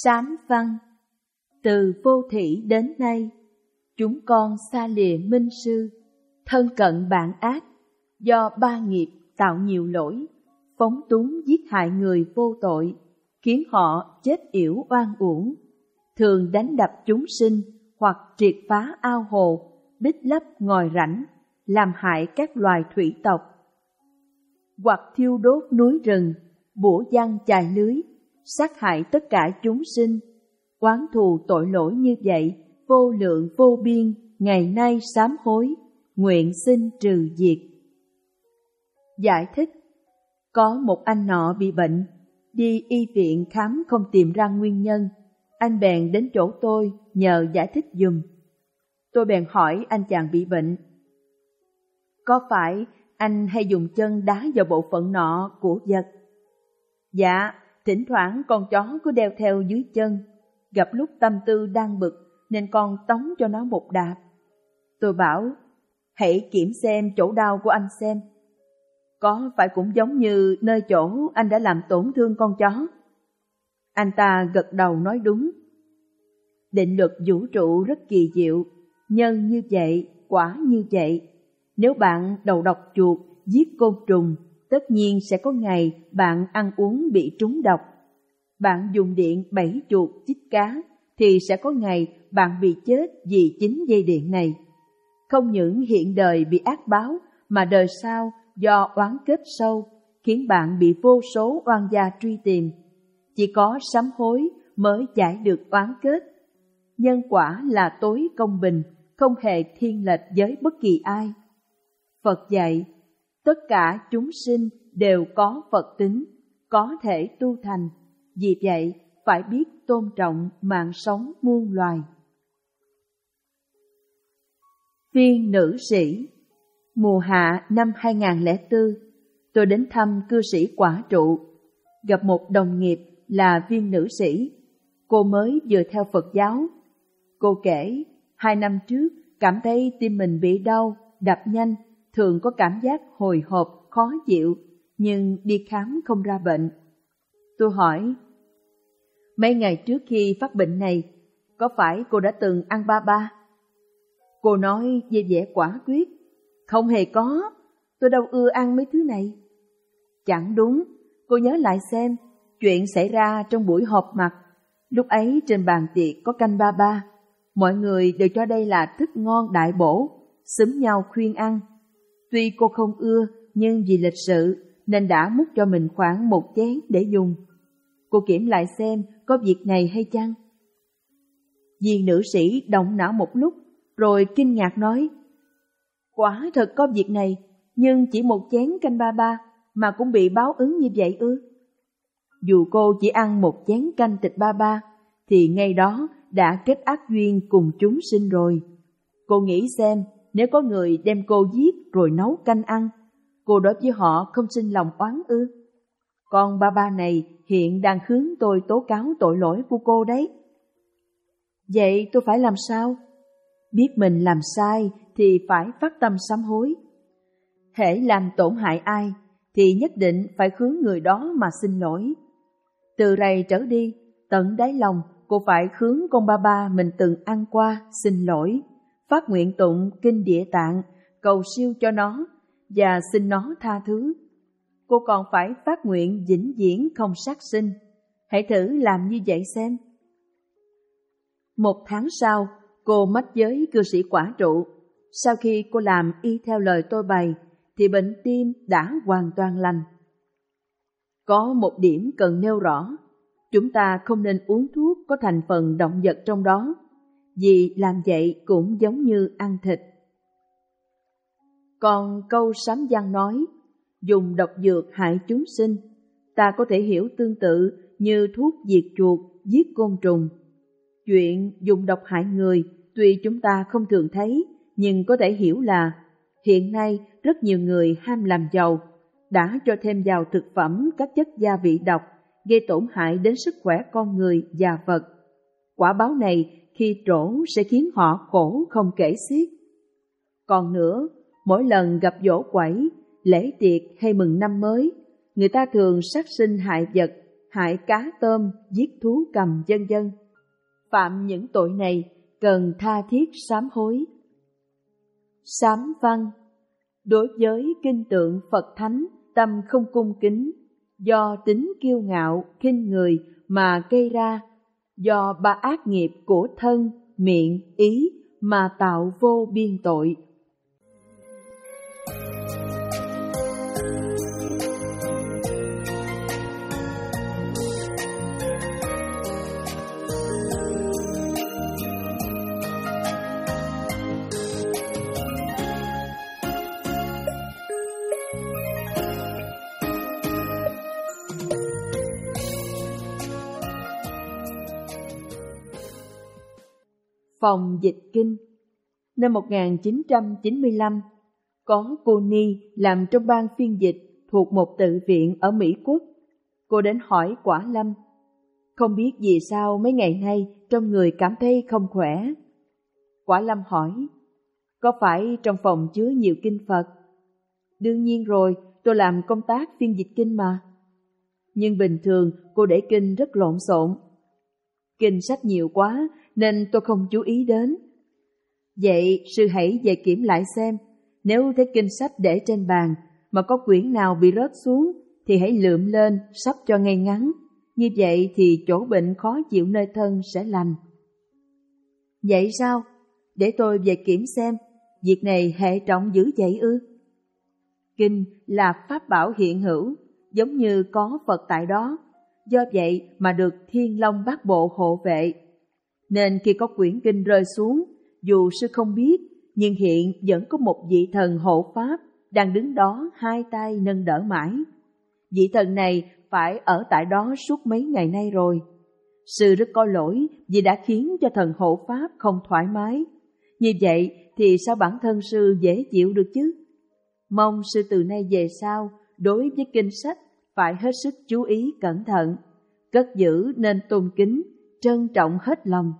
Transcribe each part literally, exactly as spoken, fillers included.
Sám văn. Từ vô thỉ đến nay, chúng con xa lìa minh sư, thân cận bạn ác, do ba nghiệp tạo nhiều lỗi, phóng túng giết hại người vô tội, khiến họ chết yểu oan uổng, thường đánh đập chúng sinh hoặc triệt phá ao hồ, bích lấp ngòi rãnh, làm hại các loài thủy tộc, hoặc thiêu đốt núi rừng, bủa giăng chài lưới, sát hại tất cả chúng sinh. Oán thù tội lỗi như vậy, vô lượng vô biên, ngày nay sám hối, nguyện xin trừ diệt. Giải thích: có một anh nọ bị bệnh, đi y viện khám không tìm ra nguyên nhân. Anh bèn đến chỗ tôi nhờ giải thích giùm. Tôi bèn hỏi anh chàng bị bệnh: có phải anh hay dùng chân đá vào bộ phận nọ của vật? Dạ, thỉnh thoảng con chó cứ đeo theo dưới chân, gặp lúc tâm tư đang bực nên con tống cho nó một đạp. Tôi bảo: hãy kiểm xem chỗ đau của anh xem, có phải cũng giống như nơi chỗ anh đã làm tổn thương con chó? Anh ta gật đầu nói đúng. Định luật vũ trụ rất kỳ diệu, nhân như vậy, quả như vậy. Nếu bạn đầu độc chuột, giết côn trùng, tất nhiên sẽ có ngày bạn ăn uống bị trúng độc. Bạn dùng điện bẫy chuột chích cá, thì sẽ có ngày bạn bị chết vì chính dây điện này. Không những hiện đời bị ác báo, mà đời sau do oán kết sâu, khiến bạn bị vô số oan gia truy tìm. Chỉ có sám hối mới giải được oán kết. Nhân quả là tối công bình, không hề thiên lệch với bất kỳ ai. Phật dạy, tất cả chúng sinh đều có Phật tính, có thể tu thành. Vì vậy, phải biết tôn trọng mạng sống muôn loài. Viên nữ sĩ. Mùa hạ năm hai không không bốn, tôi đến thăm cư sĩ Quả Trụ, gặp một đồng nghiệp là viên nữ sĩ. Cô mới vừa theo Phật giáo. Cô kể, hai năm trước cảm thấy tim mình bị đau, đập nhanh, thường có cảm giác hồi hộp, khó chịu, nhưng đi khám không ra bệnh. Tôi hỏi, mấy ngày trước khi phát bệnh này, có phải cô đã từng ăn ba ba? Cô nói với vẻ quả quyết, không hề có, tôi đâu ưa ăn mấy thứ này. Chẳng đúng, cô nhớ lại xem, chuyện xảy ra trong buổi họp mặt. Lúc ấy trên bàn tiệc có canh ba ba, mọi người đều cho đây là thức ngon đại bổ, xúm nhau khuyên ăn. Tuy cô không ưa, nhưng vì lịch sự nên đã múc cho mình khoảng một chén để dùng. Cô kiểm lại xem có việc này hay chăng? Viên nữ sĩ động não một lúc, rồi kinh ngạc nói, quả thật có việc này, nhưng chỉ một chén canh ba ba mà cũng bị báo ứng như vậy ư? Dù cô chỉ ăn một chén canh thịt ba ba, thì ngay đó đã kết ác duyên cùng chúng sinh rồi. Cô nghĩ xem, nếu có người đem cô giết rồi nấu canh ăn, cô đối với họ không sinh lòng oán ư? Con ba ba này hiện đang hướng tôi tố cáo tội lỗi của cô đấy. Vậy tôi phải làm sao? Biết mình làm sai thì phải phát tâm sám hối. Hễ làm tổn hại ai thì nhất định phải hướng người đó mà xin lỗi. Từ rày trở đi, tận đáy lòng cô phải hướng con ba ba mình từng ăn qua xin lỗi, phát nguyện tụng kinh Địa Tạng, cầu siêu cho nó và xin nó tha thứ. Cô còn phải phát nguyện vĩnh viễn không sát sinh. Hãy thử làm như vậy xem. Một tháng sau, cô mách với cư sĩ Quả Trụ. Sau khi cô làm y theo lời tôi bày, thì bệnh tim đã hoàn toàn lành. Có một điểm cần nêu rõ, chúng ta không nên uống thuốc có thành phần động vật trong đó, vì làm vậy cũng giống như ăn thịt. Còn câu sám văn nói, dùng độc dược hại chúng sinh, ta có thể hiểu tương tự như thuốc diệt chuột, giết côn trùng. Chuyện dùng độc hại người, tuy chúng ta không thường thấy, nhưng có thể hiểu là hiện nay rất nhiều người ham làm giàu, đã cho thêm vào thực phẩm các chất gia vị độc, gây tổn hại đến sức khỏe con người và vật. Quả báo này khi trổ sẽ khiến họ khổ không kể xiết. Còn nữa, mỗi lần gặp giỗ quẩy, lễ tiệc hay mừng năm mới, người ta thường sát sinh hại vật, hại cá tôm, giết thú cầm vân vân. Phạm những tội này cần tha thiết sám hối. Sám văn: đối với kinh tượng Phật Thánh, tâm không cung kính, do tính kiêu ngạo, khinh người mà gây ra, do ba ác nghiệp của thân, miệng, ý mà tạo vô biên tội. Phòng dịch kinh. Năm một nghìn chín trăm chín mươi lăm, có cô Ni làm trong ban phiên dịch thuộc một tự viện ở Mỹ Quốc. Cô đến hỏi Quả Lâm: không biết vì sao mấy ngày nay trong người cảm thấy không khỏe. Quả Lâm hỏi: có phải trong phòng chứa nhiều kinh Phật? Đương nhiên rồi, tôi làm công tác phiên dịch kinh mà. Nhưng bình thường cô để kinh rất lộn xộn. Kinh sách nhiều quá nên tôi không chú ý đến. Vậy sư hãy về kiểm lại xem, nếu thấy kinh sách để trên bàn mà có quyển nào bị rớt xuống thì hãy lượm lên sắp cho ngay ngắn. Như vậy thì chỗ bệnh khó chịu nơi thân sẽ lành. Vậy sao? Để tôi về kiểm xem, việc này hệ trọng dữ vậy ư? Kinh là pháp bảo hiện hữu, giống như có Phật tại đó, do vậy mà được Thiên Long Bát Bộ hộ vệ. Nên khi có quyển kinh rơi xuống, dù sư không biết, nhưng hiện vẫn có một vị thần hộ pháp đang đứng đó hai tay nâng đỡ mãi. Vị thần này phải ở tại đó suốt mấy ngày nay rồi. Sư rất có lỗi vì đã khiến cho thần hộ pháp không thoải mái. Như vậy thì sao bản thân sư dễ chịu được chứ? Mong sư từ nay về sau đối với kinh sách phải hết sức chú ý cẩn thận, cất giữ nên tôn kính, trân trọng hết lòng.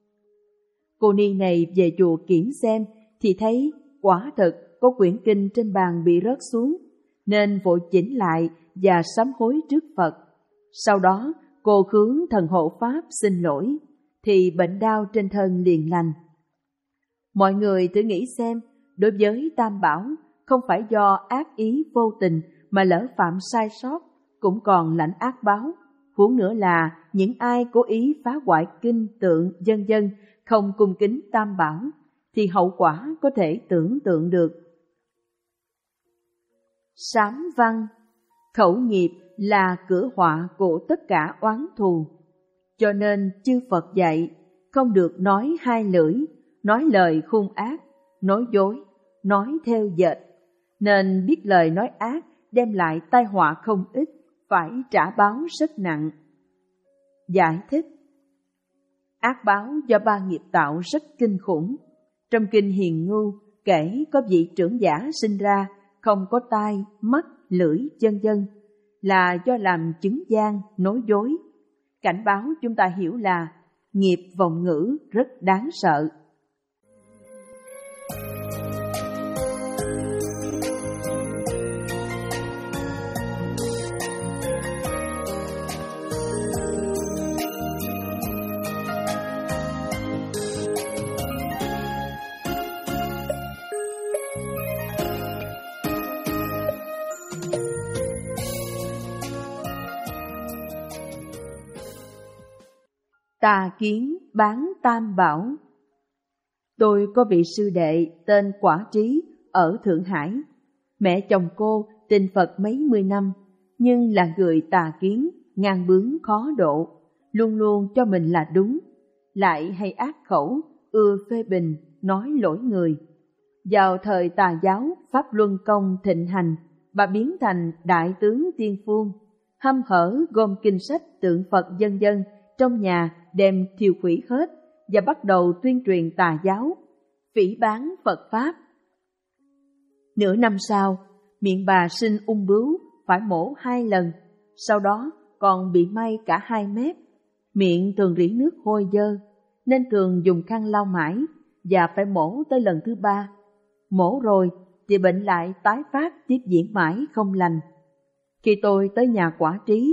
Cô Ni này về chùa kiểm xem thì thấy quả thực có quyển kinh trên bàn bị rớt xuống, nên vội chỉnh lại và sám hối trước Phật. Sau đó cô hướng thần hộ pháp xin lỗi, thì bệnh đau trên thân liền lành. Mọi người thử nghĩ xem, đối với Tam Bảo, không phải do ác ý vô tình mà lỡ phạm sai sót, cũng còn lãnh ác báo. Huống nữa là những ai cố ý phá hoại kinh tượng vân vân, không cung kính Tam Bảo, thì hậu quả có thể tưởng tượng được. Sám văn: khẩu nghiệp là cửa họa của tất cả oán thù. Cho nên chư Phật dạy, không được nói hai lưỡi, nói lời hung ác, nói dối, nói theo dệt. Nên biết lời nói ác đem lại tai họa không ít, phải trả báo rất nặng. Giải thích: ác báo do ba nghiệp tạo rất kinh khủng. Trong kinh Hiền Ngưu kể có vị trưởng giả sinh ra không có tai, mắt, lưỡi, vân vân, là do làm chứng gian, nói dối. Cảnh báo chúng ta hiểu là nghiệp vọng ngữ rất đáng sợ. Tà kiến bán Tam Bảo. Tôi có vị sư đệ tên Quả Trí ở Thượng Hải. Mẹ chồng cô tin Phật mấy mươi năm, nhưng là người tà kiến, ngang bướng khó độ, luôn luôn cho mình là đúng, lại hay ác khẩu, ưa phê bình, nói lỗi người. Vào thời tà giáo Pháp Luân Công thịnh hành, bà biến thành đại tướng tiên phương, hăm hở gom kinh sách tượng Phật vân vân trong nhà đem thiêu hủy hết và bắt đầu tuyên truyền tà giáo, phỉ báng Phật Pháp. Nửa năm sau, miệng bà sinh ung bướu, phải mổ hai lần, sau đó còn bị may cả hai mép. Miệng thường rỉ nước hôi dơ, nên thường dùng khăn lau mãi và phải mổ tới lần thứ ba. Mổ rồi thì bệnh lại tái phát tiếp diễn mãi không lành. Khi tôi tới nhà Quả Trí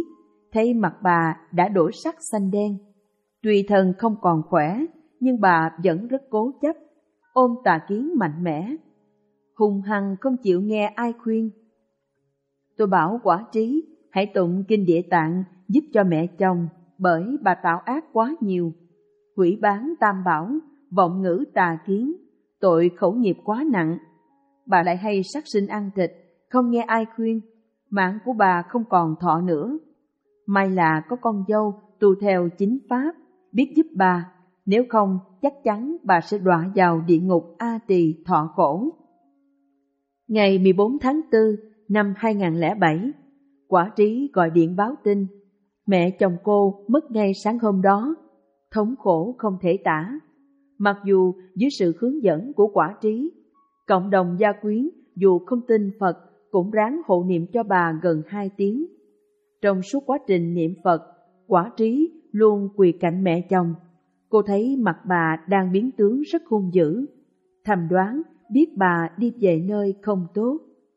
thấy mặt bà đã đổi sắc xanh đen. Tuy thân không còn khỏe, nhưng bà vẫn rất cố chấp, ôm tà kiến mạnh mẽ, hung hăng không chịu nghe ai khuyên. Tôi bảo Quả Trí hãy tụng kinh Địa Tạng giúp cho mẹ chồng, bởi bà tạo ác quá nhiều, hủy bán tam bảo, vọng ngữ tà kiến, tội khẩu nghiệp quá nặng. Bà lại hay sát sinh ăn thịt, không nghe ai khuyên, mạng của bà không còn thọ nữa. May là có con dâu tu theo chính pháp, biết giúp bà, nếu không chắc chắn bà sẽ đọa vào địa ngục A Tỳ thọ khổ. Ngày mười bốn tháng tư năm hai nghìn không trăm lẻ bảy, Quả Trí gọi điện báo tin mẹ chồng cô mất ngay sáng hôm đó, thống khổ không thể tả. Mặc dù dưới sự hướng dẫn của Quả Trí, cộng đồng gia quyến dù không tin Phật cũng ráng hộ niệm cho bà gần hai tiếng. Trong suốt quá trình niệm Phật, Quả Trí luôn quỳ cạnh mẹ chồng. Cô thấy mặt bà đang biến tướng rất hung dữ, thầm đoán biết bà đi về nơi không tốt.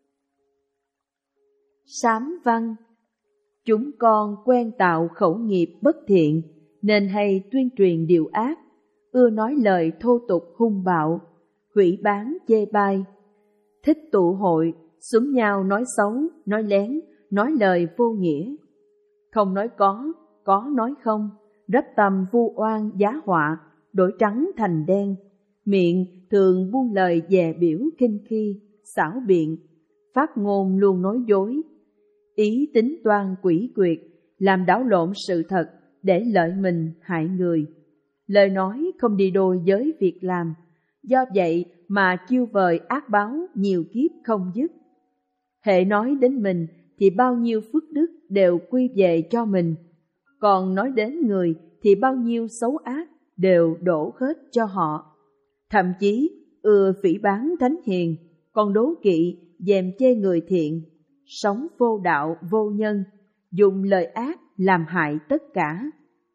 Sám văn: chúng con quen tạo khẩu nghiệp bất thiện, nên hay tuyên truyền điều ác, ưa nói lời thô tục hung bạo, hủy bán chê bai, thích tụ hội, xúm nhau nói xấu, nói lén, nói lời vô nghĩa. Không nói có, có nói không, rắp tâm vu oan giá họa, đổi trắng thành đen, miệng thường buông lời dè biểu khinh khi, xảo biện, phát ngôn luôn nói dối, ý tính toan quỷ quyệt, làm đảo lộn sự thật để lợi mình hại người. Lời nói không đi đôi với việc làm, do vậy mà chiêu vời ác báo nhiều kiếp không dứt. Hễ nói đến mình thì bao nhiêu phước đức đều quy về cho mình, còn nói đến người thì bao nhiêu xấu ác đều đổ hết cho họ. Thậm chí ưa phỉ báng thánh hiền, còn đố kỵ dèm chê người thiện, sống vô đạo vô nhân, dùng lời ác làm hại tất cả.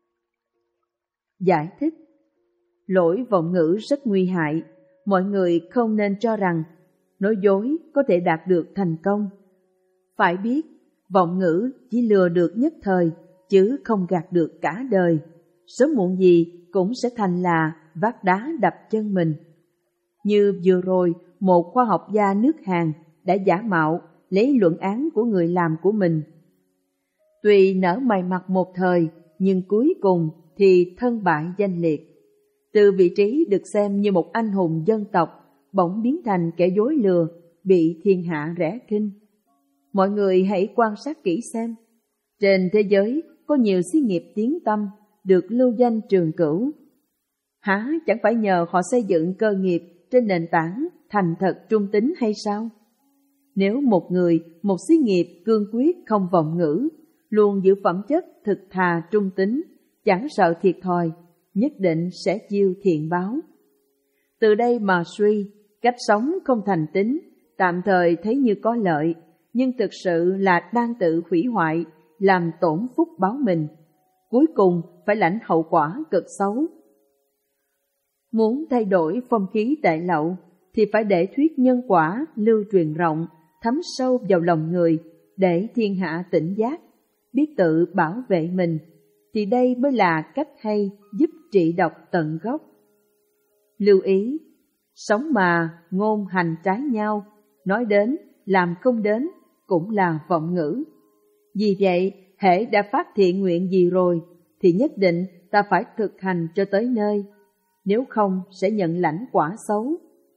Giải thích: lỗi vọng ngữ rất nguy hại, mọi người không nên cho rằng nói dối có thể đạt được thành công. Phải biết, vọng ngữ chỉ lừa được nhất thời, chứ không gạt được cả đời. Sớm muộn gì cũng sẽ thành là vác đá đập chân mình. Như vừa rồi, một khoa học gia nước Hàn đã giả mạo lấy luận án của người làm của mình. Tuy nở mày mặt một thời, nhưng cuối cùng thì thân bại danh liệt. Từ vị trí được xem như một anh hùng dân tộc, bỗng biến thành kẻ dối lừa, bị thiên hạ rẻ khinh. Mọi người hãy quan sát kỹ xem, trên thế giới có nhiều xí nghiệp tiếng tăm, được lưu danh trường cửu. Hả, chẳng phải nhờ họ xây dựng cơ nghiệp trên nền tảng thành thật trung tín hay sao? Nếu một người, một xí nghiệp cương quyết không vọng ngữ, luôn giữ phẩm chất thực thà trung tín, chẳng sợ thiệt thòi, nhất định sẽ chiêu thiện báo. Từ đây mà suy, cách sống không thành tín, tạm thời thấy như có lợi, nhưng thực sự là đang tự hủy hoại, làm tổn phúc báo mình, cuối cùng phải lãnh hậu quả cực xấu. Muốn thay đổi phong khí tệ lậu, thì phải để thuyết nhân quả lưu truyền rộng, thấm sâu vào lòng người, để thiên hạ tỉnh giác, biết tự bảo vệ mình, thì đây mới là cách hay giúp trị độc tận gốc. Lưu ý, sống mà ngôn hành trái nhau, nói đến, làm không đến, cũng là vọng ngữ. Vì vậy, hễ đã phát thiện nguyện gì rồi, thì nhất định ta phải thực hành cho tới nơi, nếu không sẽ nhận lãnh quả xấu.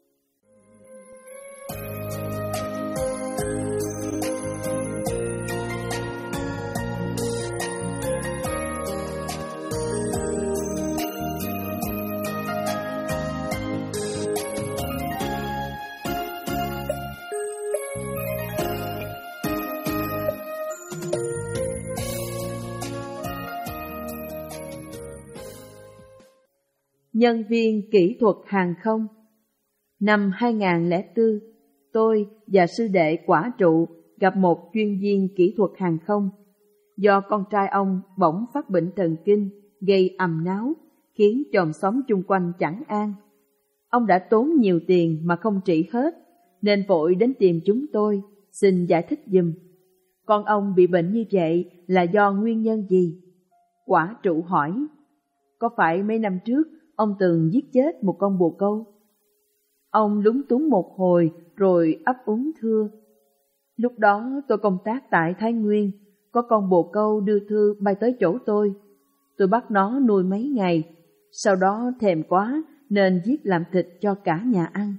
Nhân viên kỹ thuật hàng không. Năm hai nghìn không trăm lẻ bốn, tôi và sư đệ Quả Trụ gặp một chuyên viên kỹ thuật hàng không. Do con trai ông bỗng phát bệnh thần kinh, gây ầm náo, khiến chòm xóm chung quanh chẳng an. Ông đã tốn nhiều tiền mà không trị hết, nên vội đến tìm chúng tôi, xin giải thích giùm. con ông bị bệnh như vậy là do nguyên nhân gì? Quả trụ hỏi, có phải mấy năm trước ông từng giết chết một con bồ câu? Ông lúng túng một hồi rồi ấp úng thưa, lúc đó tôi công tác tại Thái Nguyên, có con bồ câu đưa thư bay tới chỗ tôi. Tôi bắt nó nuôi mấy ngày, sau đó thèm quá nên giết làm thịt cho cả nhà ăn.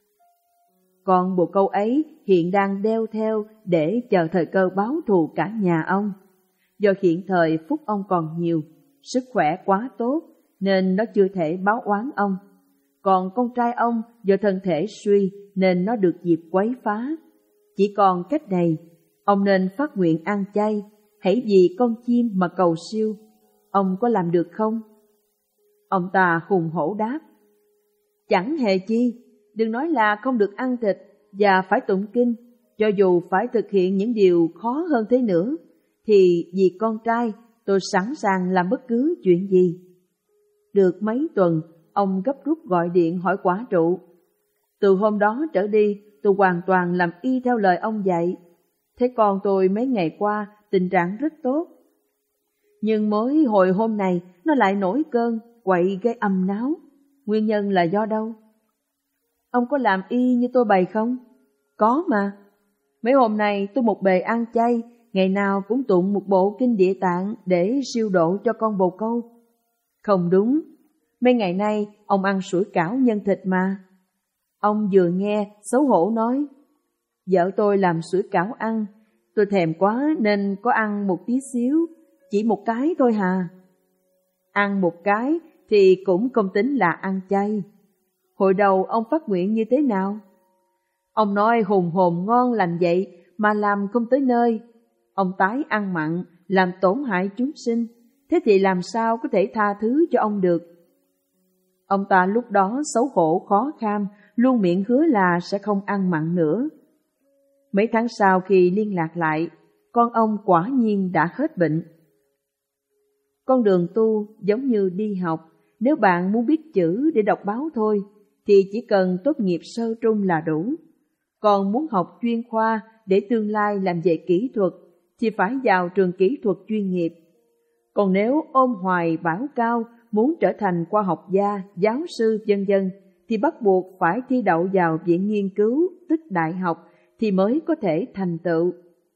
Con bồ câu ấy hiện đang đeo theo để chờ thời cơ báo thù cả nhà ông. Do hiện thời phúc ông còn nhiều, sức khỏe quá tốt nên nó chưa thể báo oán ông. Còn con trai ông do thân thể suy nên nó được dịp quấy phá. Chỉ còn cách này, ông nên phát nguyện ăn chay, hãy vì con chim mà cầu siêu. Ông có làm được không? Ông ta hùng hổ đáp, chẳng hề chi, đừng nói là không được ăn thịt và phải tụng kinh, cho dù phải thực hiện những điều khó hơn thế nữa, thì vì con trai tôi sẵn sàng làm bất cứ chuyện gì. Được mấy tuần, ông gấp rút gọi điện hỏi quả trụ. Từ hôm đó trở đi, tôi hoàn toàn làm y theo lời ông dạy. Thế con tôi mấy ngày qua tình trạng rất tốt. Nhưng mới hồi hôm này nó lại nổi cơn, quậy gây ầm náo. Nguyên nhân là do đâu? Ông có làm y như tôi bày không? Có mà. Mấy hôm nay tôi một bề ăn chay, ngày nào cũng tụng một bộ kinh Địa Tạng để siêu độ cho con bồ câu. Không đúng, mấy ngày nay ông ăn sủi cảo nhân thịt mà. Ông vừa nghe xấu hổ nói, vợ tôi làm sủi cảo ăn, tôi thèm quá nên có ăn một tí xíu, chỉ một cái thôi hà. Ăn một cái thì cũng không tính là ăn chay. Hồi đầu ông phát nguyện như thế nào? Ông nói hùng hồn ngon lành vậy mà làm không tới nơi. Ông tái ăn mặn, làm tổn hại chúng sinh, thế thì làm sao có thể tha thứ cho ông được? Ông ta lúc đó xấu hổ khó kham, luôn miệng hứa là sẽ không ăn mặn nữa. Mấy tháng sau khi liên lạc lại, con ông quả nhiên đã hết bệnh. Con đường tu giống như đi học, nếu bạn muốn biết chữ để đọc báo thôi, thì chỉ cần tốt nghiệp sơ trung là đủ. Còn muốn học chuyên khoa để tương lai làm về kỹ thuật, thì phải vào trường kỹ thuật chuyên nghiệp. Còn nếu ôm hoài bão cao, muốn trở thành khoa học gia, giáo sư vân vân, thì bắt buộc phải thi đậu vào viện nghiên cứu, tức đại học, thì mới có thể thành tựu.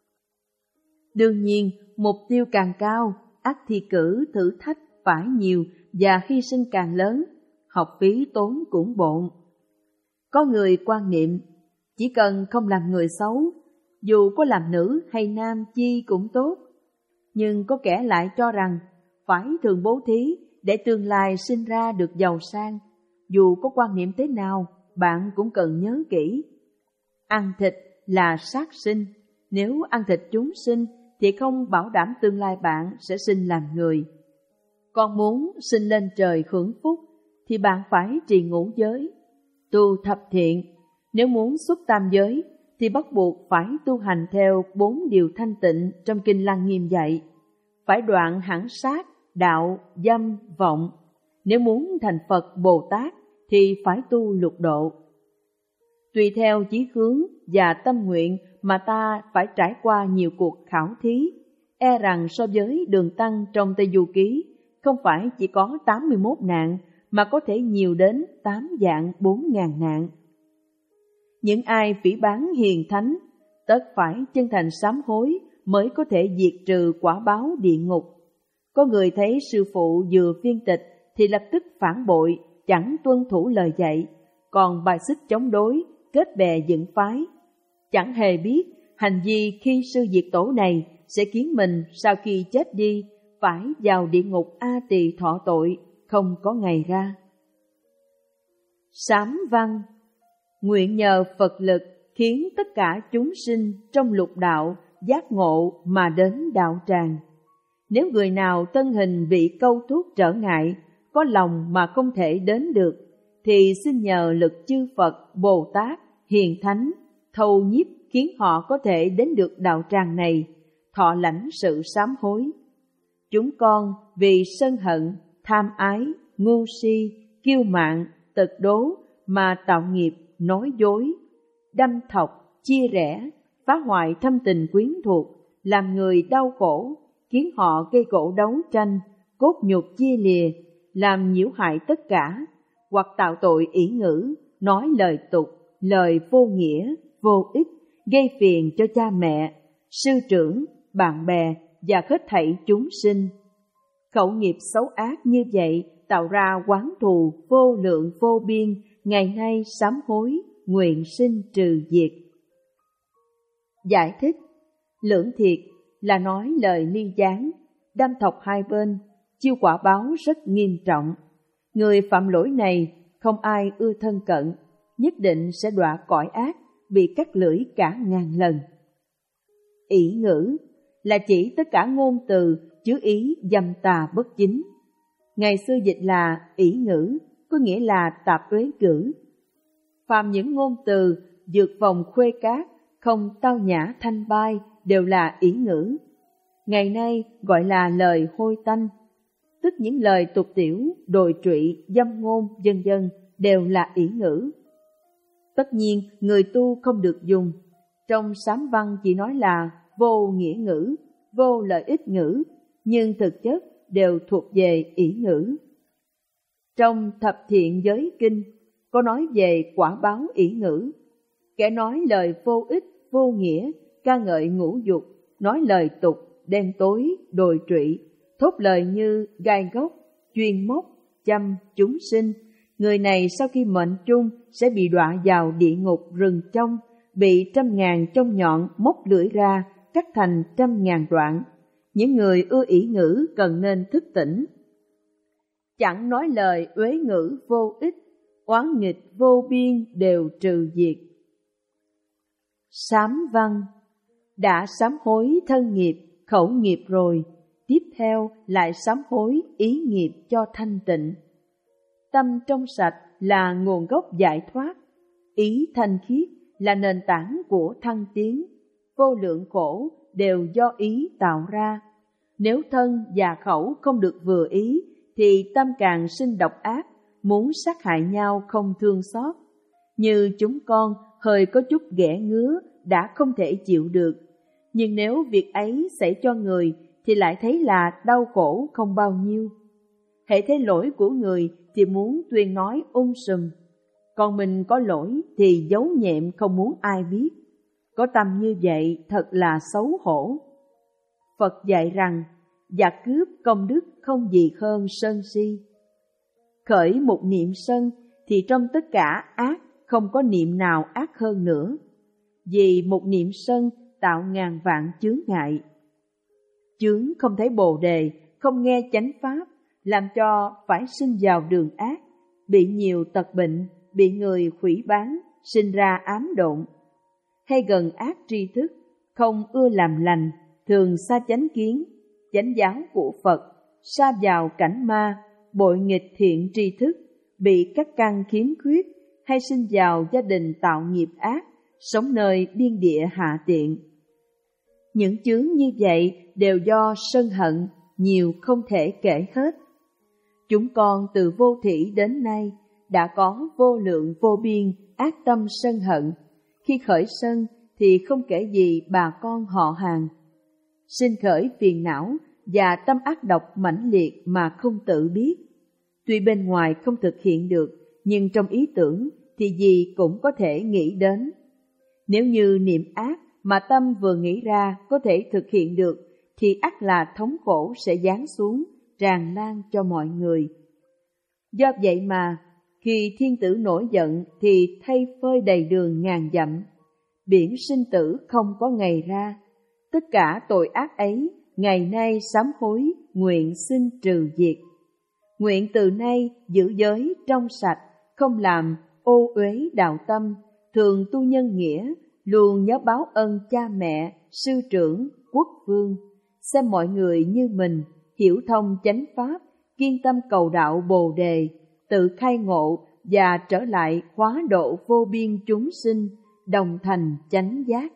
Đương nhiên, mục tiêu càng cao, ắt thi cử thử thách phải nhiều và hy sinh càng lớn, học phí tốn cũng bộn. Có người quan niệm, chỉ cần không làm người xấu, dù có làm nữ hay nam chi cũng tốt. Nhưng có kẻ lại cho rằng, phải thường bố thí để tương lai sinh ra được giàu sang. Dù có quan niệm thế nào, bạn cũng cần nhớ kỹ. Ăn thịt là sát sinh, nếu ăn thịt chúng sinh thì không bảo đảm tương lai bạn sẽ sinh làm người. Còn muốn sinh lên trời hưởng phúc thì bạn phải trì ngũ giới, tu thập thiện. Nếu muốn xuất tam giới thì bắt buộc phải tu hành theo bốn điều thanh tịnh trong Kinh Lăng Nghiêm dạy. Phải đoạn hẳn sát, đạo, dâm, vọng. Nếu muốn thành Phật Bồ Tát thì phải tu lục độ. Tùy theo chí hướng và tâm nguyện mà ta phải trải qua nhiều cuộc khảo thí. E rằng so với đường tăng trong Tây Du Ký, không phải chỉ có tám mươi mốt nạn, mà có thể nhiều đến tám vạn bốn ngàn nạn. Những ai phỉ báng hiền thánh, tất phải chân thành sám hối mới có thể diệt trừ quả báo địa ngục. Có người thấy sư phụ vừa phiên tịch thì lập tức phản bội, chẳng tuân thủ lời dạy, còn bài xích chống đối, kết bè dựng phái. Chẳng hề biết hành vi khi sư diệt tổ này sẽ khiến mình sau khi chết đi phải vào địa ngục A Tỳ thọ tội, không có ngày ra. Sám văn: nguyện nhờ Phật lực khiến tất cả chúng sinh trong lục đạo giác ngộ mà đến đạo tràng. Nếu người nào thân hình bị câu thúc trở ngại, có lòng mà không thể đến được, thì xin nhờ lực chư Phật, Bồ Tát, Hiền Thánh thâu nhiếp khiến họ có thể đến được đạo tràng này, thọ lãnh sự sám hối. Chúng con vì sân hận, tham ái, ngu si, kiêu mạn, tật đố mà tạo nghiệp, nói dối, đâm thọc, chia rẽ, phá hoại thâm tình quyến thuộc, làm người đau khổ, khiến họ gây gỗ đấu tranh, cốt nhục chia lìa, làm nhiễu hại tất cả, hoặc tạo tội ỷ ngữ, nói lời tục, lời vô nghĩa, vô ích, gây phiền cho cha mẹ, sư trưởng, bạn bè và hết thảy chúng sinh. Khẩu nghiệp xấu ác như vậy tạo ra oán thù vô lượng vô biên, ngày nay sám hối, nguyện sinh trừ diệt. Giải thích: lưỡng thiệt là nói lời ly gián, đâm thọc hai bên, chiêu quả báo rất nghiêm trọng. Người phạm lỗi này không ai ưa thân cận, nhất định sẽ đọa cõi ác, bị cắt lưỡi cả ngàn lần. Ỷ ngữ là chỉ tất cả ngôn từ chứa ý dâm tà bất chính. Ngày xưa dịch là ỷ ngữ, có nghĩa là tạp uế ngữ. Phàm những ngôn từ dược vòng khuê cát, không tao nhã thanh bai đều là ỷ ngữ. Ngày nay gọi là lời hôi tanh, tức những lời tục tiểu, đồi trụy, dâm ngôn, vân vân đều là ỷ ngữ. Tất nhiên người tu không được dùng. Trong sám văn chỉ nói là vô nghĩa ngữ, vô lợi ích ngữ, nhưng thực chất đều thuộc về ỷ ngữ. Trong thập thiện giới kinh có nói về quả báo ỷ ngữ. Kẻ nói lời vô ích, vô nghĩa, ca ngợi ngũ dục, nói lời tục, đen tối, đồi trụy, thốt lời như gai góc, chuyên móc, chăm chúng sinh. Người này sau khi mệnh chung sẽ bị đọa vào địa ngục rừng trong, bị trăm ngàn chông nhọn móc lưỡi ra, cắt thành trăm ngàn đoạn. Những người ưa ỷ ngữ cần nên thức tỉnh. Chẳng nói lời uế ngữ vô ích, oán nghịch vô biên đều trừ diệt. Sám văn: đã sám hối thân nghiệp, khẩu nghiệp rồi, tiếp theo lại sám hối ý nghiệp cho thanh tịnh. Tâm trong sạch là nguồn gốc giải thoát, ý thanh khiết là nền tảng của thăng tiến. Vô lượng khổ đều do ý tạo ra. Nếu thân và khẩu không được vừa ý, thì tâm càng sinh độc ác, muốn sát hại nhau không thương xót. Như chúng con hơi có chút ghẻ ngứa đã không thể chịu được, nhưng nếu việc ấy xảy cho người thì lại thấy là đau khổ không bao nhiêu. Hễ thấy lỗi của người thì muốn tuyên nói um sùm, còn mình có lỗi thì giấu nhẹm không muốn ai biết. Có tâm như vậy thật là xấu hổ. Phật dạy rằng giặc cướp công đức không gì hơn sân si. Khởi một niệm sân thì trong tất cả ác không có niệm nào ác hơn nữa, vì một niệm sân tạo ngàn vạn chướng ngại. Chướng không thấy bồ đề, không nghe chánh pháp, làm cho phải sinh vào đường ác, bị nhiều tật bệnh, bị người hủy bán, sinh ra ám độn. Hay gần ác tri thức, không ưa làm lành, thường xa chánh kiến, chánh giáo của Phật, sa vào cảnh ma, bội nghịch thiện tri thức, bị các căn khiếm khuyết, hay sinh vào gia đình tạo nghiệp ác, sống nơi biên địa hạ tiện. Những chướng như vậy đều do sân hận, nhiều không thể kể hết. Chúng con từ vô thủy đến nay đã có vô lượng vô biên ác tâm sân hận. Khi khởi sân thì không kể gì bà con họ hàng. Sinh khởi phiền não và tâm ác độc mãnh liệt mà không tự biết. Tuy bên ngoài không thực hiện được, nhưng trong ý tưởng thì gì cũng có thể nghĩ đến. Nếu như niệm ác mà tâm vừa nghĩ ra có thể thực hiện được, thì ắt là thống khổ sẽ giáng xuống, tràn lan cho mọi người. Do vậy mà, khi thiên tử nổi giận thì thay phơi đầy đường ngàn dặm. Biển sinh tử không có ngày ra. Tất cả tội ác ấy, ngày nay sám hối, nguyện xin trừ diệt. Nguyện từ nay giữ giới trong sạch, không làm ô uế đạo tâm, thường tu nhân nghĩa, luôn nhớ báo ân cha mẹ, sư trưởng, quốc vương. Xem mọi người như mình, hiểu thông chánh pháp, kiên tâm cầu đạo bồ đề, tự khai ngộ và trở lại hóa độ vô biên chúng sinh, đồng thành chánh giác.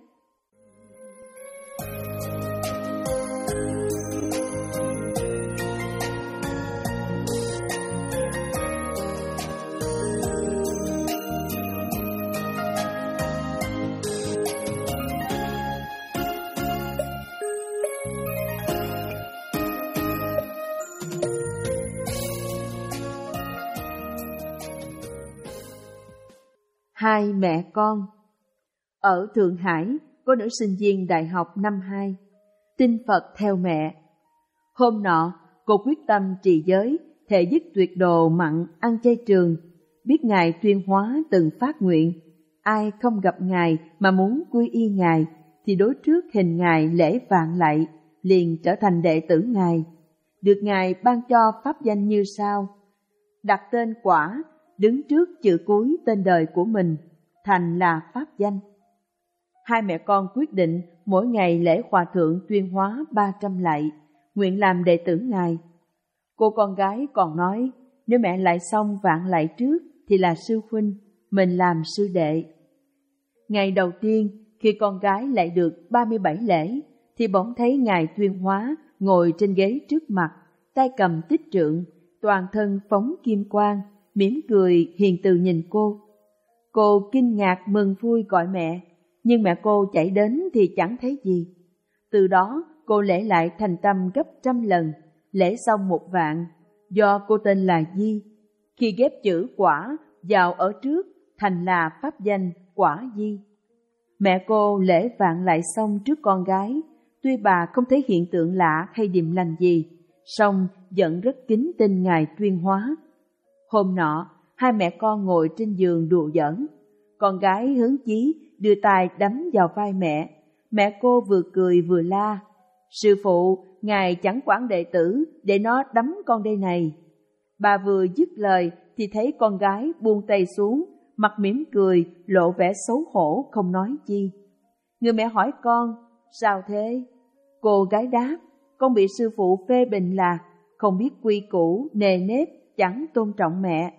Hai mẹ con. Ở Thượng Hải có nữ sinh viên đại học năm hai, tin Phật theo mẹ. Hôm nọ, cô quyết tâm trì giới, thệ dứt tuyệt đồ mặn ăn chay trường. Biết Ngài Tuyên Hóa từng phát nguyện, ai không gặp Ngài mà muốn quy y Ngài, thì đối trước hình Ngài lễ vạn lạy, liền trở thành đệ tử Ngài. Được Ngài ban cho pháp danh như sau: đặt tên Quả, đứng trước chữ cuối tên đời của mình, thành là pháp danh. Hai mẹ con quyết định mỗi ngày lễ Hòa Thượng Tuyên Hóa ba trăm lạy, nguyện làm đệ tử Ngài. Cô con gái còn nói, nếu mẹ lại xong vạn lạy trước thì là sư huynh, mình làm sư đệ. Ngày đầu tiên, khi con gái lại được ba mươi bảy lễ, thì bỗng thấy Ngài Tuyên Hóa ngồi trên ghế trước mặt, tay cầm tích trượng, toàn thân phóng kim quang, mỉm cười hiền từ nhìn cô. Cô kinh ngạc mừng vui gọi mẹ, nhưng mẹ cô chạy đến thì chẳng thấy gì. Từ đó cô lễ lại thành tâm gấp trăm lần, lễ xong một vạn, do cô tên là Di. Khi ghép chữ Quả vào ở trước, thành là pháp danh Quả Di. Mẹ cô lễ vạn lại xong trước con gái, tuy bà không thấy hiện tượng lạ hay điềm lành gì, song vẫn rất kính tin Ngài Tuyên Hóa. Hôm nọ, hai mẹ con ngồi trên giường đùa giỡn. Con gái hứng chí đưa tay đấm vào vai mẹ. Mẹ cô vừa cười vừa la: sư phụ, Ngài chẳng quản đệ tử, để nó đấm con đây này. Bà vừa dứt lời thì thấy con gái buông tay xuống, mặt mỉm cười, lộ vẻ xấu hổ không nói chi. Người mẹ hỏi con, sao thế? Cô gái đáp, con bị sư phụ phê bình là không biết quy củ, nề nếp, chẳng tôn trọng mẹ.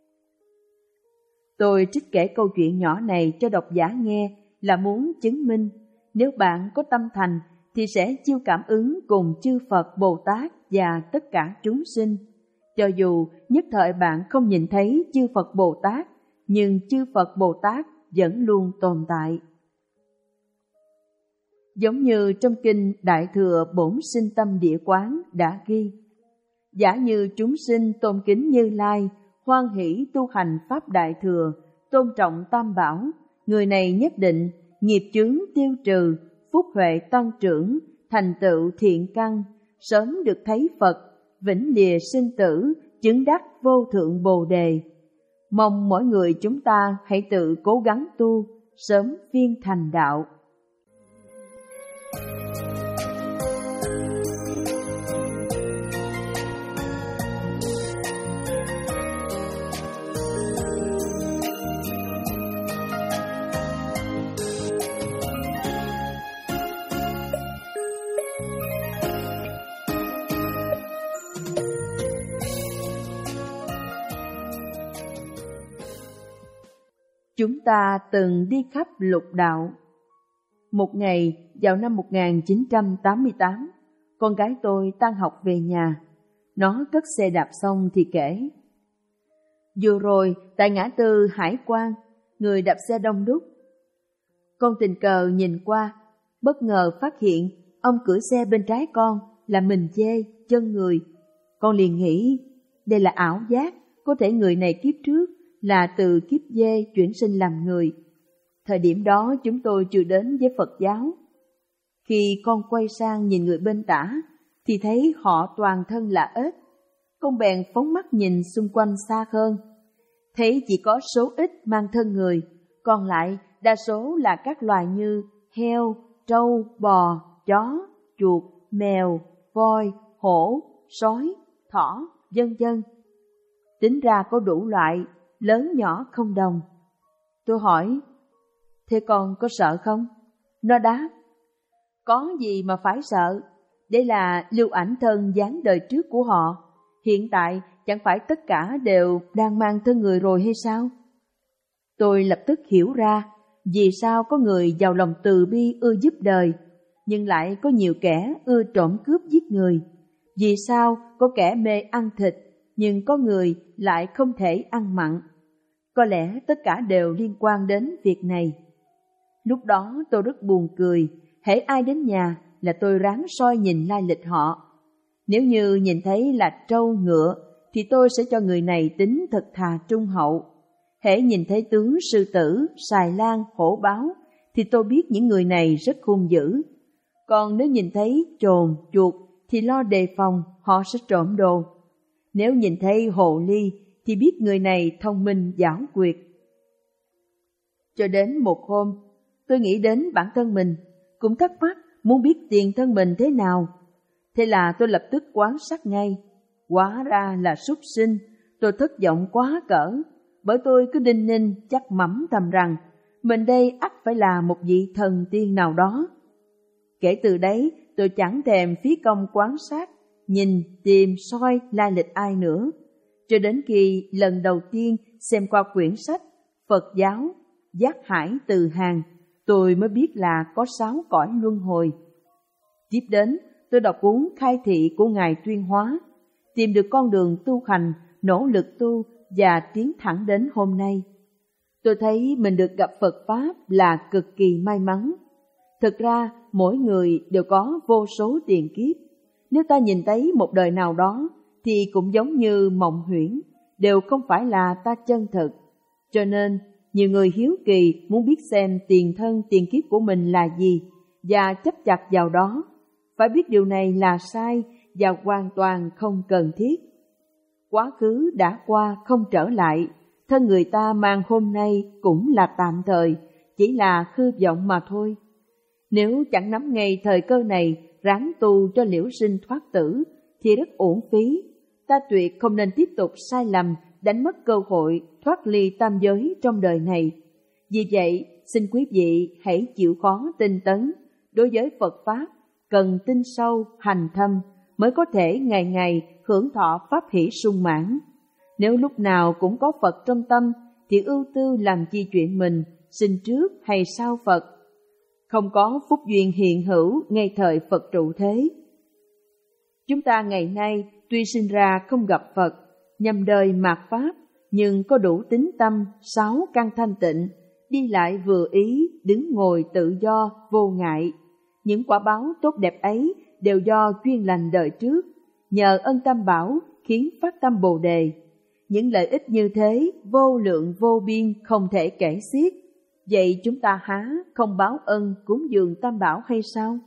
Tôi trích kể câu chuyện nhỏ này cho độc giả nghe là muốn chứng minh, nếu bạn có tâm thành thì sẽ chiêu cảm ứng cùng chư Phật, Bồ Tát và tất cả chúng sinh. Cho dù nhất thời bạn không nhìn thấy chư Phật Bồ Tát, nhưng chư Phật Bồ Tát vẫn luôn tồn tại. Giống như trong kinh Đại Thừa Bổn Sinh Tâm Địa Quán đã ghi, giả như chúng sinh tôn kính Như Lai, hoan hỷ tu hành Pháp Đại Thừa, tôn trọng Tam Bảo, người này nhất định nghiệp chướng tiêu trừ, phúc huệ tăng trưởng, thành tựu thiện căn, sớm được thấy Phật, vĩnh lìa sinh tử, chứng đắc vô thượng Bồ Đề. Mong mỗi người chúng ta hãy tự cố gắng tu, sớm viên thành đạo. Chúng ta từng đi khắp lục đạo. Một ngày, vào năm một nghìn chín trăm tám mươi tám, con gái tôi tan học về nhà. Nó cất xe đạp xong thì kể: vừa rồi, tại ngã tư Hải Quan, người đạp xe đông đúc. Con tình cờ nhìn qua, bất ngờ phát hiện ông cưỡi xe bên trái con là mình dê, chân người. Con liền nghĩ, đây là ảo giác, có thể người này kiếp trước là từ kiếp dê chuyển sinh làm người. Thời điểm đó chúng tôi chưa đến với Phật giáo. Khi con quay sang nhìn người bên tả, thì thấy họ toàn thân là ếch. Con bèn phóng mắt nhìn xung quanh xa hơn, thấy chỉ có số ít mang thân người, còn lại đa số là các loài như heo, trâu, bò, chó, chuột, mèo, voi, hổ, sói, thỏ, vân vân. Tính ra có đủ loại, lớn nhỏ không đồng. Tôi hỏi, thế con có sợ không? Nó đáp, có gì mà phải sợ, đây là lưu ảnh thân dáng đời trước của họ. Hiện tại chẳng phải tất cả đều đang mang thân người rồi hay sao? Tôi lập tức hiểu ra vì sao có người giàu lòng từ bi ưa giúp đời, nhưng lại có nhiều kẻ ưa trộm cướp giết người. Vì sao có kẻ mê ăn thịt, nhưng có người lại không thể ăn mặn? Có lẽ tất cả đều liên quan đến việc này. Lúc đó tôi rất buồn cười, hễ ai đến nhà là tôi ráng soi nhìn lai lịch họ. Nếu như nhìn thấy là trâu ngựa thì tôi sẽ cho người này tính thật thà trung hậu. Hễ nhìn thấy tướng sư tử, xài lang, hổ báo thì tôi biết những người này rất hung dữ. Còn nếu nhìn thấy chồn, chuột thì lo đề phòng họ sẽ trộm đồ. Nếu nhìn thấy hồ ly thì biết người này thông minh giảo quyệt. Cho đến một hôm, tôi nghĩ đến bản thân mình, cũng thắc mắc muốn biết tiền thân mình thế nào. Thế là tôi lập tức quan sát ngay. Hóa ra là súc sinh, tôi thất vọng quá cỡ, bởi tôi cứ đinh ninh chắc mẩm thầm rằng mình đây ắt phải là một vị thần tiên nào đó. Kể từ đấy, tôi chẳng thèm phí công quan sát, nhìn, tìm, soi lai lịch ai nữa. Cho đến khi lần đầu tiên xem qua quyển sách Phật giáo Giác Hải Từ Hàng, tôi mới biết là có sáu cõi luân hồi. Tiếp đến, tôi đọc cuốn Khai Thị của Ngài Tuyên Hóa, tìm được con đường tu hành, nỗ lực tu và tiến thẳng đến hôm nay. Tôi thấy mình được gặp Phật Pháp là cực kỳ may mắn. Thực ra, mỗi người đều có vô số tiền kiếp. Nếu ta nhìn thấy một đời nào đó, thì cũng giống như mộng huyễn, đều không phải là ta chân thực. Cho nên, nhiều người hiếu kỳ muốn biết xem tiền thân tiền kiếp của mình là gì, và chấp chặt vào đó. Phải biết điều này là sai và hoàn toàn không cần thiết. Quá khứ đã qua không trở lại, thân người ta mang hôm nay cũng là tạm thời, chỉ là hư vọng mà thôi. Nếu chẳng nắm ngay thời cơ này, ráng tu cho liễu sinh thoát tử, thì rất uổng phí. Ta tuyệt không nên tiếp tục sai lầm, đánh mất cơ hội thoát ly tam giới trong đời này. Vì vậy, xin quý vị hãy chịu khó tinh tấn. Đối với Phật Pháp, cần tin sâu, hành thâm, mới có thể ngày ngày hưởng thọ pháp hỷ sung mãn. Nếu lúc nào cũng có Phật trong tâm, thì ưu tư làm chi chuyện mình, sinh trước hay sau Phật. Không có phúc duyên hiện hữu ngay thời Phật trụ thế. Chúng ta ngày nay tuy sinh ra không gặp Phật, nhằm đời mạt Pháp, nhưng có đủ tín tâm, sáu căn thanh tịnh, đi lại vừa ý, đứng ngồi tự do, vô ngại. Những quả báo tốt đẹp ấy đều do duyên lành đời trước, nhờ ân tam bảo khiến phát tâm Bồ Đề. Những lợi ích như thế vô lượng vô biên, không thể kể xiết. Vậy chúng ta há không báo ân cúng dường tam bảo hay sao?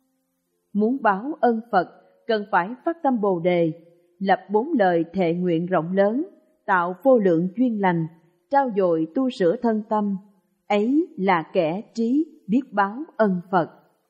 Muốn báo ân Phật, cần phải phát tâm Bồ Đề, lập bốn lời thệ nguyện rộng lớn, tạo vô lượng duyên lành, trao dồi tu sửa thân tâm. Ấy là kẻ trí biết báo ân Phật.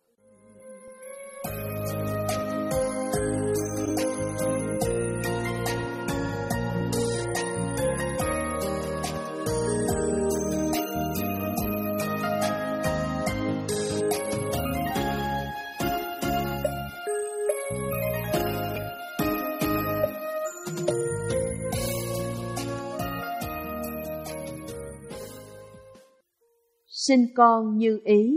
Sinh con như ý.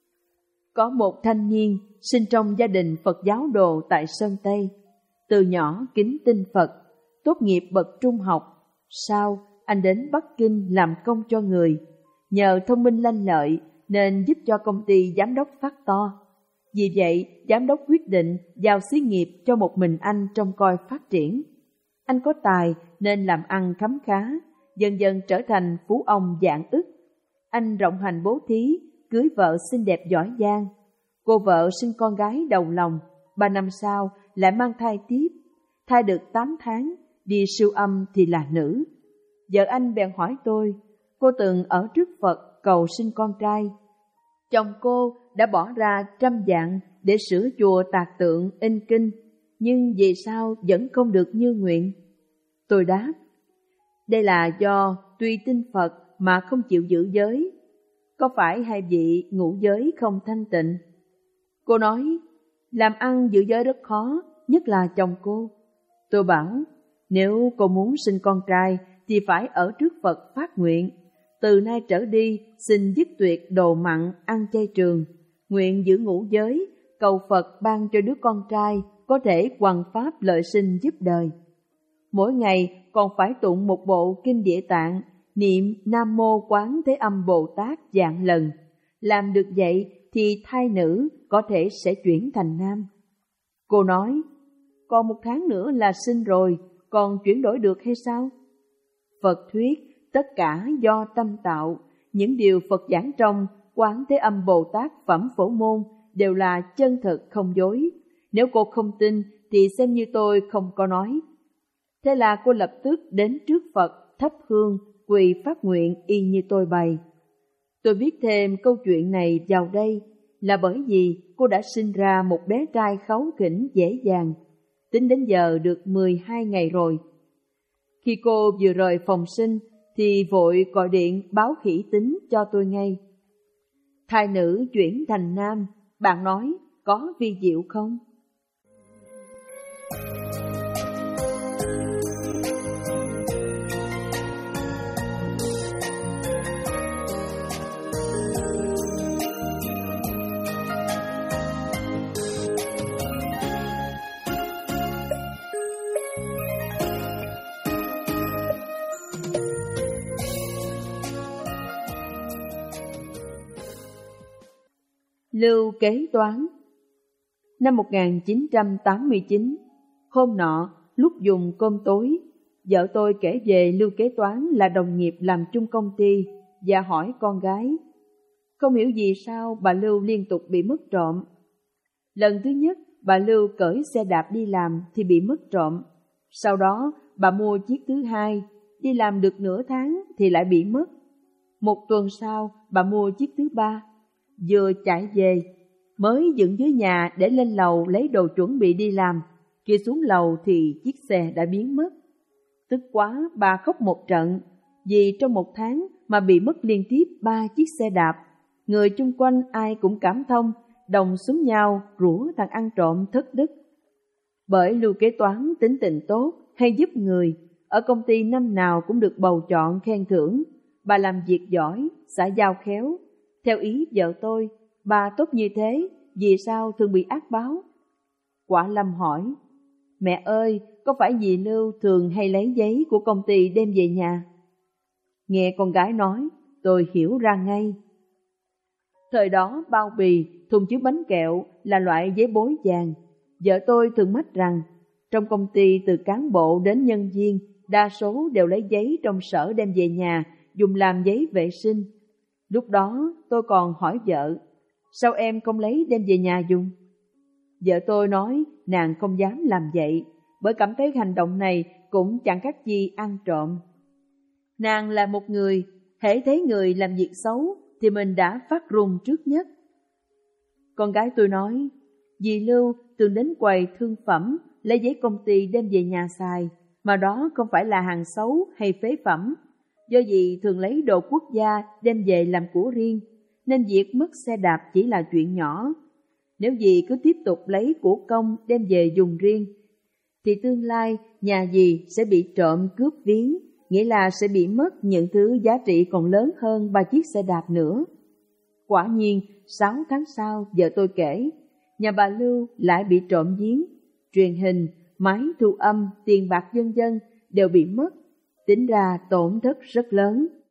Có một thanh niên sinh trong gia đình Phật giáo đồ tại Sơn Tây. Từ nhỏ kính tin Phật, tốt nghiệp bậc trung học. Sau, anh đến Bắc Kinh làm công cho người. Nhờ thông minh lanh lợi nên giúp cho công ty giám đốc phát to. Vì vậy, giám đốc quyết định giao xí nghiệp cho một mình anh trông coi phát triển. Anh có tài nên làm ăn khấm khá, dần dần trở thành phú ông vạn ức. Anh rộng hành bố thí, cưới vợ xinh đẹp giỏi giang. Cô vợ sinh con gái đầu lòng, ba năm sau lại mang thai tiếp. Thai được tám tháng, đi siêu âm thì là nữ. Vợ anh bèn hỏi tôi, cô từng ở trước Phật cầu sinh con trai. Chồng cô đã bỏ ra trăm vạn để sửa chùa tạc tượng in kinh, nhưng vì sao vẫn không được như nguyện? Tôi đáp, đây là do tuy tin Phật mà không chịu giữ giới. Có phải hai vị ngũ giới không thanh tịnh? Cô nói, làm ăn giữ giới rất khó, nhất là chồng cô. Tôi bảo, nếu cô muốn sinh con trai thì phải ở trước Phật phát nguyện. Từ nay trở đi, xin dứt tuyệt đồ mặn, ăn chay trường. Nguyện giữ ngũ giới, cầu Phật ban cho đứa con trai có thể hoằng pháp lợi sinh giúp đời. Mỗi ngày còn phải tụng một bộ kinh Địa Tạng, niệm Nam Mô Quán Thế Âm Bồ Tát vạn lần. Làm được vậy thì thai nữ có thể sẽ chuyển thành nam. Cô nói, còn một tháng nữa là sinh rồi, còn chuyển đổi được hay sao? Phật thuyết, Tất cả do tâm tạo, những điều Phật giảng trong Quán Thế Âm Bồ Tát Phẩm Phổ Môn đều là chân thực không dối. Nếu cô không tin thì xem như tôi không có nói. Thế là cô lập tức đến trước Phật thắp hương, quỳ phát nguyện y như tôi bày. Tôi viết thêm câu chuyện này vào đây là bởi vì cô đã sinh ra một bé trai kháu khỉnh dễ dàng, tính đến giờ được mười hai ngày rồi. Khi cô vừa rời phòng sinh thì vội gọi điện báo khỉ tính cho tôi ngay. Thai nữ chuyển thành nam, bạn nói có vi diệu không? Lưu kế toán. Năm một nghìn chín trăm tám mươi chín, hôm nọ, lúc dùng cơm tối, vợ tôi kể về Lưu kế toán là đồng nghiệp làm chung công ty và hỏi con gái. Không hiểu vì sao bà Lưu liên tục bị mất trộm. Lần thứ nhất, bà Lưu cởi xe đạp đi làm thì bị mất trộm. Sau đó, bà mua chiếc thứ hai, đi làm được nửa tháng thì lại bị mất. Một tuần sau, bà mua chiếc thứ ba. Vừa chạy về, mới dựng dưới nhà để lên lầu lấy đồ chuẩn bị đi làm, kia xuống lầu thì chiếc xe đã biến mất. Tức quá, bà khóc một trận, vì trong một tháng mà bị mất liên tiếp ba chiếc xe đạp. Người chung quanh ai cũng cảm thông, đồng xúm nhau rủa thằng ăn trộm thất đức. Bởi Lưu kế toán tính tình tốt, hay giúp người, ở công ty năm nào cũng được bầu chọn khen thưởng. Bà làm việc giỏi, xã giao khéo. Theo ý vợ tôi, bà tốt như thế, vì sao thường bị ác báo? Quả Lâm hỏi, mẹ ơi, có phải dì Lưu thường hay lấy giấy của công ty đem về nhà? Nghe con gái nói, tôi hiểu ra ngay. Thời đó bao bì, thùng chứa bánh kẹo là loại giấy bối vàng. Vợ tôi thường mách rằng, trong công ty từ cán bộ đến nhân viên, đa số đều lấy giấy trong sở đem về nhà, dùng làm giấy vệ sinh. Lúc đó tôi còn hỏi vợ, sao em không lấy đem về nhà dùng? Vợ tôi nói nàng không dám làm vậy, bởi cảm thấy hành động này cũng chẳng khác gì ăn trộm. Nàng là một người, hễ thấy người làm việc xấu thì mình đã phát run trước nhất. Con gái tôi nói, dì Lưu thường đến quầy thương phẩm lấy giấy công ty đem về nhà xài, mà đó không phải là hàng xấu hay phế phẩm. Do dì thường lấy đồ quốc gia đem về làm của riêng, nên việc mất xe đạp chỉ là chuyện nhỏ. Nếu dì cứ tiếp tục lấy của công đem về dùng riêng, thì tương lai nhà dì sẽ bị trộm cướp viếng, nghĩa là sẽ bị mất những thứ giá trị còn lớn hơn ba chiếc xe đạp nữa. Quả nhiên, sáu tháng sau, vợ tôi kể, nhà bà Lưu lại bị trộm giếng, truyền hình, máy thu âm, tiền bạc vân vân đều bị mất. Tính ra tổn thất rất lớn.